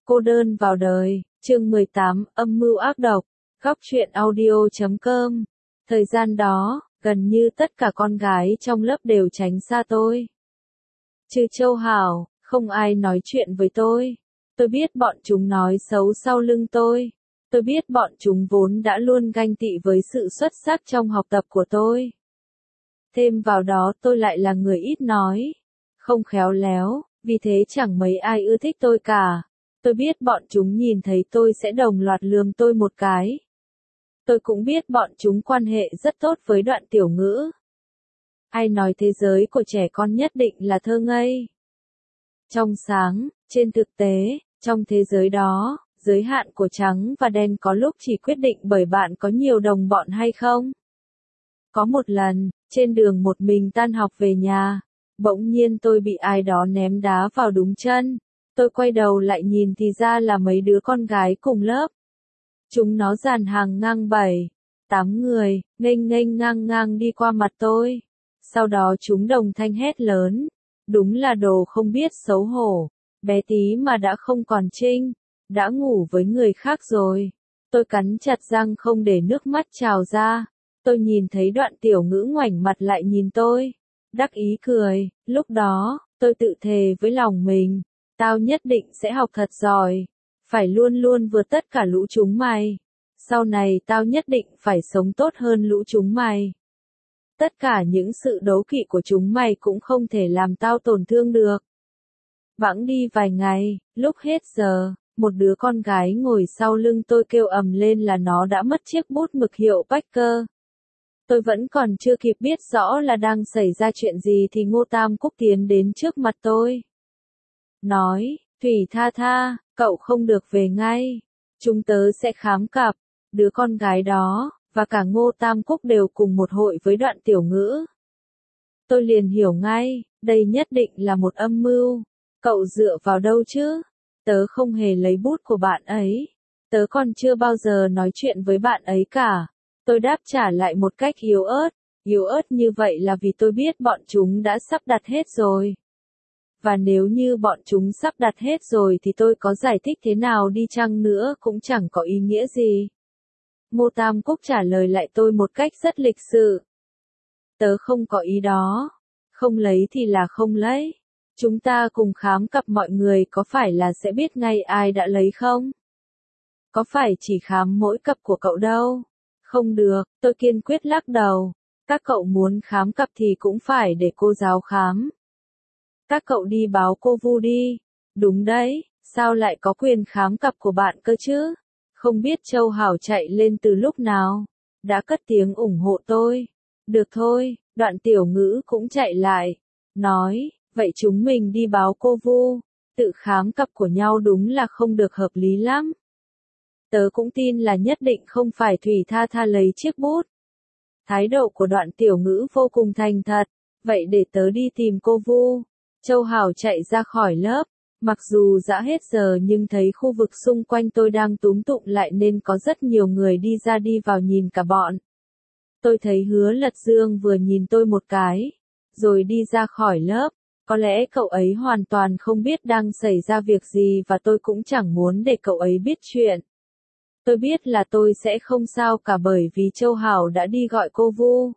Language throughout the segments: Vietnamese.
Cô đơn vào đời, chương 18, âm mưu ác độc, góc truyện audio.com. Thời gian đó, gần như tất cả con gái trong lớp đều tránh xa tôi. Trừ Châu Hảo, không ai nói chuyện với tôi. Tôi biết bọn chúng nói xấu sau lưng tôi. Tôi biết bọn chúng vốn đã luôn ganh tị với sự xuất sắc trong học tập của tôi. Thêm vào đó tôi lại là người ít nói, không khéo léo, vì thế chẳng mấy ai ưa thích tôi cả. Tôi biết bọn chúng nhìn thấy tôi sẽ đồng loạt lườm tôi một cái. Tôi cũng biết bọn chúng quan hệ rất tốt với Đoạn Tiểu Ngữ. Ai nói thế giới của trẻ con nhất định là thơ ngây, trong sáng, trên thực tế, trong thế giới đó, giới hạn của trắng và đen có lúc chỉ quyết định bởi bạn có nhiều đồng bọn hay không. Có một lần, trên đường một mình tan học về nhà, bỗng nhiên tôi bị ai đó ném đá vào đúng chân. Tôi quay đầu lại nhìn thì ra là mấy đứa con gái cùng lớp. Chúng nó dàn hàng ngang 7, 8 người, nghênh nghênh ngang ngang đi qua mặt tôi. Sau đó chúng đồng thanh hét lớn. Đúng là đồ không biết xấu hổ. Bé tí mà đã không còn trinh, đã ngủ với người khác rồi. Tôi cắn chặt răng không để nước mắt trào ra. Tôi nhìn thấy Đoạn Tiểu Ngữ ngoảnh mặt lại nhìn tôi. Đắc ý cười, lúc đó, tôi tự thề với lòng mình. Tao nhất định sẽ học thật giỏi. Phải luôn luôn vượt tất cả lũ chúng mày. Sau này tao nhất định phải sống tốt hơn lũ chúng mày. Tất cả những sự đố kỵ của chúng mày cũng không thể làm tao tổn thương được. Bẵng đi vài ngày, lúc hết giờ, một đứa con gái ngồi sau lưng tôi kêu ầm lên là nó đã mất chiếc bút mực hiệu Parker. Tôi vẫn còn chưa kịp biết rõ là đang xảy ra chuyện gì thì Ngô Tam Cúc tiến đến trước mặt tôi. Nói, Thủy Tha Tha, cậu không được về ngay. Chúng tớ sẽ khám cặp. Đứa con gái đó, và cả Ngô Tam Cúc đều cùng một hội với Đoạn Tiểu Ngữ. Tôi liền hiểu ngay, đây nhất định là một âm mưu. Cậu dựa vào đâu chứ? Tớ không hề lấy bút của bạn ấy. Tớ còn chưa bao giờ nói chuyện với bạn ấy cả. Tôi đáp trả lại một cách yếu ớt. Yếu ớt như vậy là vì tôi biết bọn chúng đã sắp đặt hết rồi. Và nếu như bọn chúng sắp đặt hết rồi thì tôi có giải thích thế nào đi chăng nữa cũng chẳng có ý nghĩa gì. Ngô Tam Cúc trả lời lại tôi một cách rất lịch sự. Tớ không có ý đó. Không lấy thì là không lấy. Chúng ta cùng khám cặp mọi người có phải là sẽ biết ngay ai đã lấy không? Có phải chỉ khám mỗi cặp của cậu đâu? Không được, tôi kiên quyết lắc đầu. Các cậu muốn khám cặp thì cũng phải để cô giáo khám. Các cậu đi báo cô Vu đi. Đúng đấy, sao lại có quyền khám cặp của bạn cơ chứ? Không biết Châu Hảo chạy lên từ lúc nào. Đã cất tiếng ủng hộ tôi. Được thôi, Đoạn Tiểu Ngữ cũng chạy lại. Nói, vậy chúng mình đi báo cô Vu. Tự khám cặp của nhau đúng là không được hợp lý lắm. Tớ cũng tin là nhất định không phải Thủy Tha Tha lấy chiếc bút. Thái độ của Đoạn Tiểu Ngữ vô cùng thành thật. Vậy để tớ đi tìm cô Vu. Châu Hảo chạy ra khỏi lớp. Mặc dù đã hết giờ nhưng thấy khu vực xung quanh tôi đang túm tụm lại nên có rất nhiều người đi ra đi vào nhìn cả bọn. Tôi thấy Hứa Lật Dương vừa nhìn tôi một cái, rồi đi ra khỏi lớp. Có lẽ cậu ấy hoàn toàn không biết đang xảy ra việc gì và tôi cũng chẳng muốn để cậu ấy biết chuyện. Tôi biết là tôi sẽ không sao cả bởi vì Châu Hảo đã đi gọi cô Vu.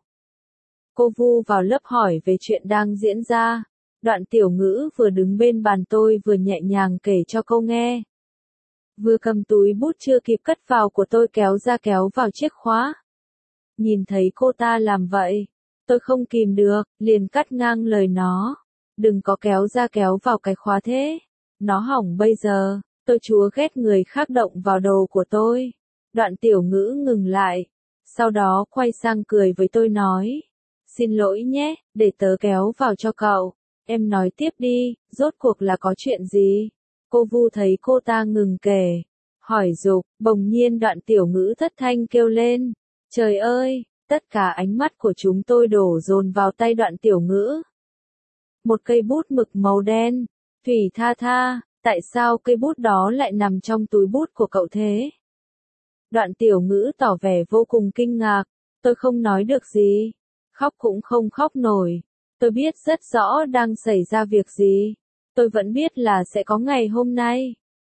Cô Vu vào lớp hỏi về chuyện đang diễn ra. Đoạn Tiểu Ngữ vừa đứng bên bàn tôi vừa nhẹ nhàng kể cho cô nghe. Vừa cầm túi bút chưa kịp cất vào của tôi kéo ra kéo vào chiếc khóa. Nhìn thấy cô ta làm vậy, tôi không kìm được, liền cắt ngang lời nó. Đừng có kéo ra kéo vào cái khóa thế. Nó hỏng bây giờ, tôi chúa ghét người khác động vào đồ của tôi. Đoạn Tiểu Ngữ ngừng lại. Sau đó quay sang cười với tôi nói. Xin lỗi nhé, để tớ kéo vào cho cậu. Em nói tiếp đi, rốt cuộc là có chuyện gì? Cô Vu thấy cô ta ngừng kể, hỏi giục, bỗng nhiên Đoạn Tiểu Ngữ thất thanh kêu lên. Trời ơi, tất cả ánh mắt của chúng tôi đổ dồn vào tay Đoạn Tiểu Ngữ. Một cây bút mực màu đen. Thủy Tha Tha, tại sao cây bút đó lại nằm trong túi bút của cậu thế? Đoạn Tiểu Ngữ tỏ vẻ vô cùng kinh ngạc. Tôi không nói được gì. Khóc cũng không khóc nổi. Tôi biết rất rõ đang xảy ra việc gì. Tôi vẫn biết là sẽ có ngày hôm nay.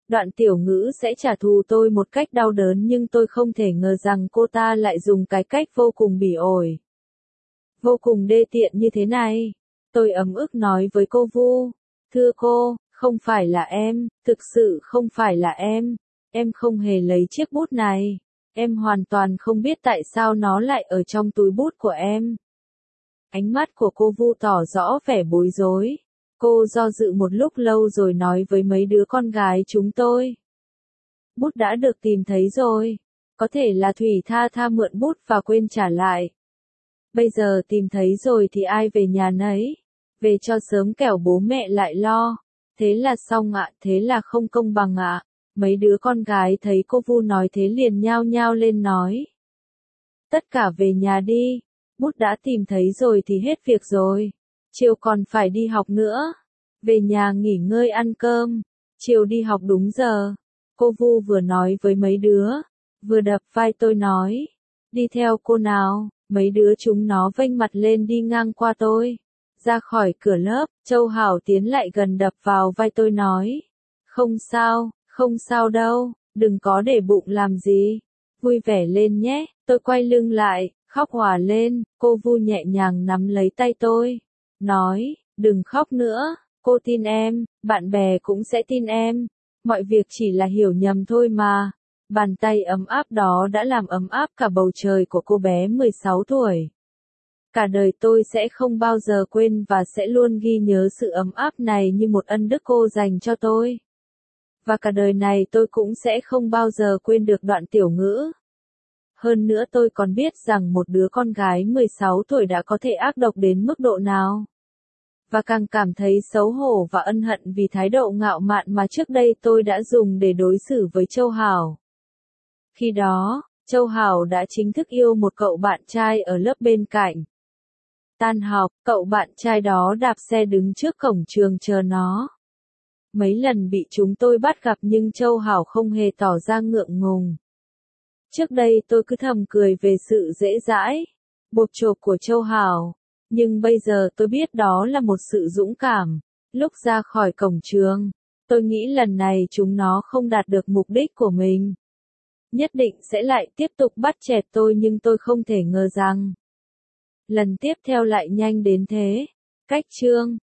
Đoạn Tiểu Ngữ sẽ trả thù tôi một cách đau đớn nhưng tôi không thể ngờ rằng cô ta lại dùng cái cách vô cùng bỉ ổi, vô cùng đê tiện như thế này. Tôi ấm ức nói với cô Vu, thưa cô, không phải là em, thực sự không phải là em không hề lấy chiếc bút này, em hoàn toàn không biết tại sao nó lại ở trong túi bút của em. Ánh mắt của cô Vu tỏ rõ vẻ bối rối. Cô do dự một lúc lâu rồi nói với mấy đứa con gái chúng tôi. Bút đã được tìm thấy rồi. Có thể là Thủy Tha Tha mượn bút và quên trả lại. Bây giờ tìm thấy rồi thì ai về nhà nấy. Về cho sớm kẻo bố mẹ lại lo. Thế là xong ạ, thế là không công bằng ạ. Mấy đứa con gái thấy cô Vu nói thế liền nhao nhao lên nói. Tất cả về nhà đi. Bút đã tìm thấy rồi thì hết việc rồi. Chiều còn phải đi học nữa. Về nhà nghỉ ngơi ăn cơm. Chiều đi học đúng giờ. Cô Vu vừa nói với mấy đứa, vừa đập vai tôi nói. Đi theo cô nào. Mấy đứa chúng nó vênh mặt lên đi ngang qua tôi. Ra khỏi cửa lớp, Châu Hảo tiến lại gần đập vào vai tôi nói. Không sao đâu, đừng có để bụng làm gì. Vui vẻ lên nhé. Tôi quay lưng lại, khóc òa lên. Cô Vu nhẹ nhàng nắm lấy tay tôi. Nói, đừng khóc nữa, cô tin em, bạn bè cũng sẽ tin em. Mọi việc chỉ là hiểu nhầm thôi mà. Bàn tay ấm áp đó đã làm ấm áp cả bầu trời của cô bé 16 tuổi. Cả đời tôi sẽ không bao giờ quên và sẽ luôn ghi nhớ sự ấm áp này như một ân đức cô dành cho tôi. Và cả đời này tôi cũng sẽ không bao giờ quên được Đoạn Tiểu Ngữ. Hơn nữa tôi còn biết rằng một đứa con gái 16 tuổi đã có thể ác độc đến mức độ nào. Và càng cảm thấy xấu hổ và ân hận vì thái độ ngạo mạn mà trước đây tôi đã dùng để đối xử với Châu Hảo. Khi đó, Châu Hảo đã chính thức yêu một cậu bạn trai ở lớp bên cạnh. Tan học, cậu bạn trai đó đạp xe đứng trước cổng trường chờ nó. Mấy lần bị chúng tôi bắt gặp nhưng Châu Hảo không hề tỏ ra ngượng ngùng. Trước đây tôi cứ thầm cười về sự dễ dãi, bộp chộp của Châu Hảo. Nhưng bây giờ tôi biết đó là một sự dũng cảm. Lúc ra khỏi cổng trường, tôi nghĩ lần này chúng nó không đạt được mục đích của mình. Nhất định sẽ lại tiếp tục bắt chẹt tôi nhưng tôi không thể ngờ rằng lần tiếp theo lại nhanh đến thế. Cách chương